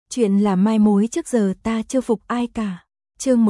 Chuyện là mai mối trước giờ ta chưa phục ai cả. Chương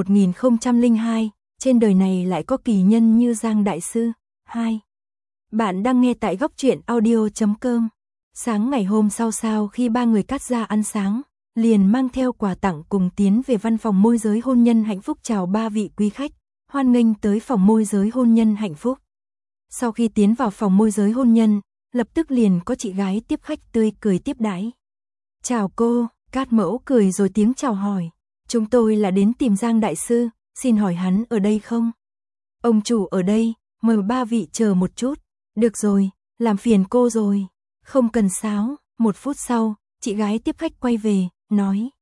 1002, trên đời này lại có kỳ nhân như Giang Đại Sư. 2. Bạn đang nghe tại góc truyện audio.com. Sáng ngày hôm sau khi ba người Cát ra ăn sáng, liền mang theo quà tặng cùng tiến về văn phòng môi giới hôn nhân hạnh phúc chào ba vị quý khách, hoan nghênh tới phòng môi giới hôn nhân hạnh phúc. Sau khi tiến vào phòng môi giới hôn nhân, lập tức liền có chị gái tiếp khách tươi cười tiếp đãi. Chào cô. Cát Mẫu cười rồi tiếng chào hỏi. Chúng tôi là đến tìm Giang Đại Sư, xin hỏi hắn ở đây không? Ông chủ ở đây, mời ba vị chờ một chút. Được rồi, làm phiền cô rồi. Không cần sáo. Một phút sau, chị gái tiếp khách quay về, nói.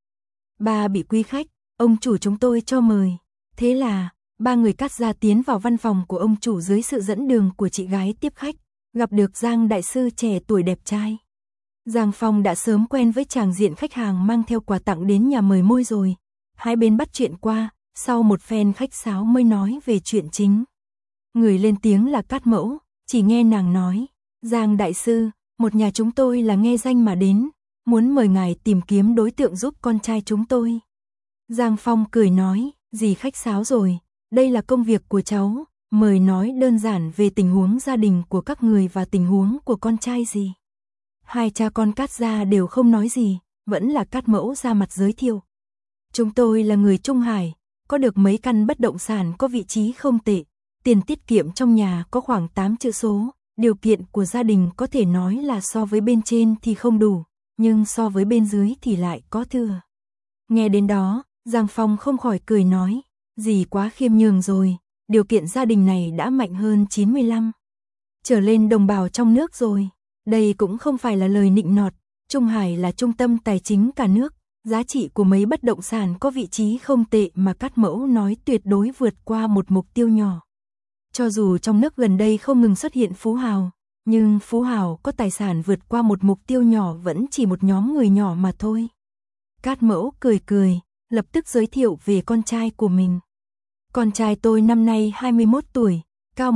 Ba vị quý khách, ông chủ chúng tôi cho mời. Thế là, ba người Cát ra tiến vào văn phòng của ông chủ dưới sự dẫn đường của chị gái tiếp khách, gặp được Giang Đại Sư trẻ tuổi đẹp trai. Giang Phong đã sớm quen với tràng diện khách hàng mang theo quà tặng đến nhà mời môi rồi. Hai bên bắt chuyện qua, sau một phen khách sáo mới nói về chuyện chính. Người lên tiếng là Cát Mẫu, chỉ nghe nàng nói. Giang Đại Sư, một nhà chúng tôi là nghe danh mà đến, muốn mời ngài tìm kiếm đối tượng giúp con trai chúng tôi. Giang Phong cười nói, gì khách sáo rồi, đây là công việc của cháu, mời nói đơn giản về tình huống gia đình của các người và tình huống của con trai gì. Hai cha con Cát gia đều không nói gì, vẫn là Cát Mẫu ra mặt giới thiệu. Chúng tôi là người Trung Hải, có được mấy căn bất động sản có vị trí không tệ, tiền tiết kiệm trong nhà có khoảng 8 chữ số, điều kiện của gia đình có thể nói là so với bên trên thì không đủ, nhưng so với bên dưới thì lại có thừa. Nghe đến đó, Giang Phong không khỏi cười nói, gì quá khiêm nhường rồi, điều kiện gia đình này đã mạnh hơn 95 trở lên đồng bào trong nước rồi. Đây cũng không phải là lời nịnh nọt, Trung Hải là trung tâm tài chính cả nước, giá trị của mấy bất động sản có vị trí không tệ mà Cát Mẫu nói tuyệt đối vượt qua một mục tiêu nhỏ. Cho dù trong nước gần đây không ngừng xuất hiện phú hào, nhưng phú hào có tài sản vượt qua một mục tiêu nhỏ vẫn chỉ một nhóm người nhỏ mà thôi. Cát Mẫu cười cười, lập tức giới thiệu về con trai của mình. Con trai tôi năm nay 21 tuổi, cao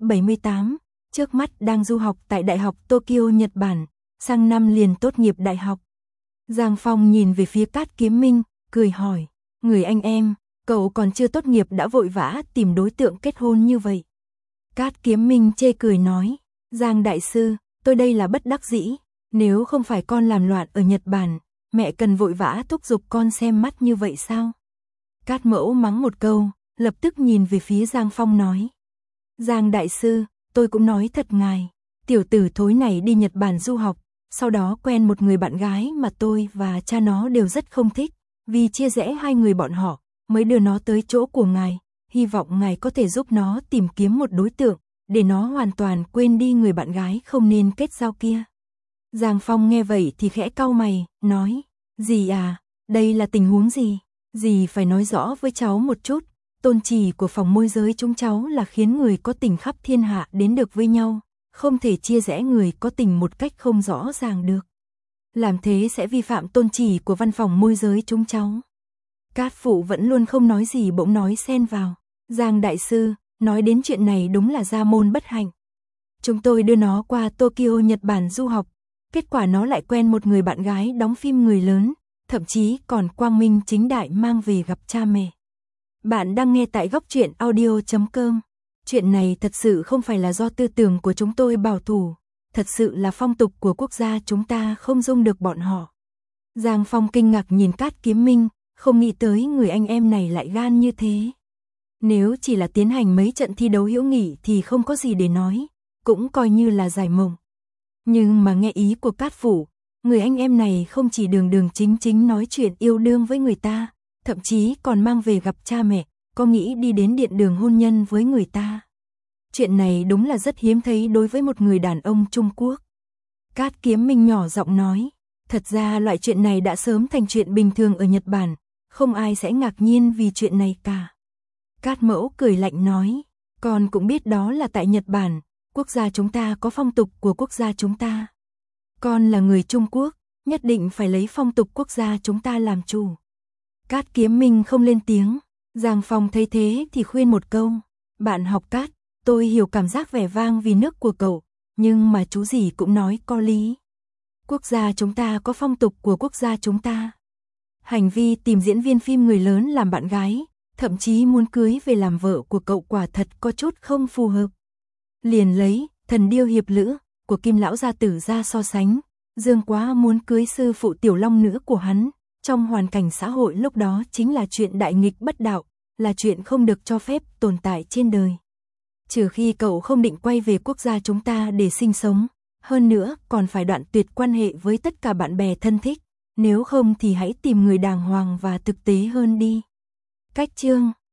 1m78. Trước mắt đang du học tại Đại học Tokyo, Nhật Bản, sang năm liền tốt nghiệp đại học. Giang Phong nhìn về phía Cát Kiếm Minh, cười hỏi, người anh em, cậu còn chưa tốt nghiệp đã vội vã tìm đối tượng kết hôn như vậy. Cát Kiếm Minh chê cười nói, Giang Đại Sư, tôi đây là bất đắc dĩ, nếu không phải con làm loạn ở Nhật Bản, mẹ cần vội vã thúc giục con xem mắt như vậy sao? Cát Mẫu mắng một câu, lập tức nhìn về phía Giang Phong nói, Giang Đại Sư, tôi cũng nói thật ngài, tiểu tử thối này đi Nhật Bản du học, sau đó quen một người bạn gái mà tôi và cha nó đều rất không thích, vì chia rẽ hai người bọn họ, mới đưa nó tới chỗ của ngài, hy vọng ngài có thể giúp nó tìm kiếm một đối tượng, để nó hoàn toàn quên đi người bạn gái không nên kết giao kia. Giang Phong nghe vậy thì khẽ cau mày, nói, dì à, đây là tình huống gì? Dì phải nói rõ với cháu một chút. Tôn chỉ của phòng môi giới chúng cháu là khiến người có tình khắp thiên hạ đến được với nhau, không thể chia rẽ người có tình một cách không rõ ràng được. Làm thế sẽ vi phạm tôn chỉ của văn phòng môi giới chúng cháu. Cát Phụ vẫn luôn không nói gì bỗng nói xen vào. Giang Đại Sư, nói đến chuyện này đúng là gia môn bất hạnh. Chúng tôi đưa nó qua Tokyo, Nhật Bản du học, kết quả nó lại quen một người bạn gái đóng phim người lớn, thậm chí còn quang minh chính đại mang về gặp cha mẹ. Bạn đang nghe tại góc truyện audio.com. Chuyện này thật sự không phải là do tư tưởng của chúng tôi bảo thủ, thật sự là phong tục của quốc gia chúng ta không dung được bọn họ. Giang Phong kinh ngạc nhìn Cát Kiếm Minh, không nghĩ tới người anh em này lại gan như thế. Nếu chỉ là tiến hành mấy trận thi đấu hữu nghị thì không có gì để nói, cũng coi như là giải mộng. Nhưng mà nghe ý của Cát Phủ, người anh em này không chỉ đường đường chính chính nói chuyện yêu đương với người ta, thậm chí còn mang về gặp cha mẹ, có nghĩ đi đến điện đường hôn nhân với người ta. Chuyện này đúng là rất hiếm thấy đối với một người đàn ông Trung Quốc. Cát Kiếm Minh nhỏ giọng nói, thật ra loại chuyện này đã sớm thành chuyện bình thường ở Nhật Bản, không ai sẽ ngạc nhiên vì chuyện này cả. Cát Mẫu cười lạnh nói, con cũng biết đó là tại Nhật Bản, quốc gia chúng ta có phong tục của quốc gia chúng ta. Con là người Trung Quốc, nhất định phải lấy phong tục quốc gia chúng ta làm chủ. Cát Kiếm Minh không lên tiếng, Giang Phong thấy thế thì khuyên một câu, bạn học Cát, tôi hiểu cảm giác vẻ vang vì nước của cậu, nhưng mà chú gì cũng nói có lý. Quốc gia chúng ta có phong tục của quốc gia chúng ta. Hành vi tìm diễn viên phim người lớn làm bạn gái, thậm chí muốn cưới về làm vợ của cậu quả thật có chút không phù hợp. Liền lấy Thần Điêu Hiệp Lữ của Kim lão gia tử ra so sánh, Dương Quá muốn cưới sư phụ Tiểu Long Nữ của hắn, trong hoàn cảnh xã hội lúc đó chính là chuyện đại nghịch bất đạo, là chuyện không được cho phép tồn tại trên đời. Trừ khi cậu không định quay về quốc gia chúng ta để sinh sống, hơn nữa còn phải đoạn tuyệt quan hệ với tất cả bạn bè thân thích, nếu không thì hãy tìm người đàng hoàng và thực tế hơn đi. Cách chương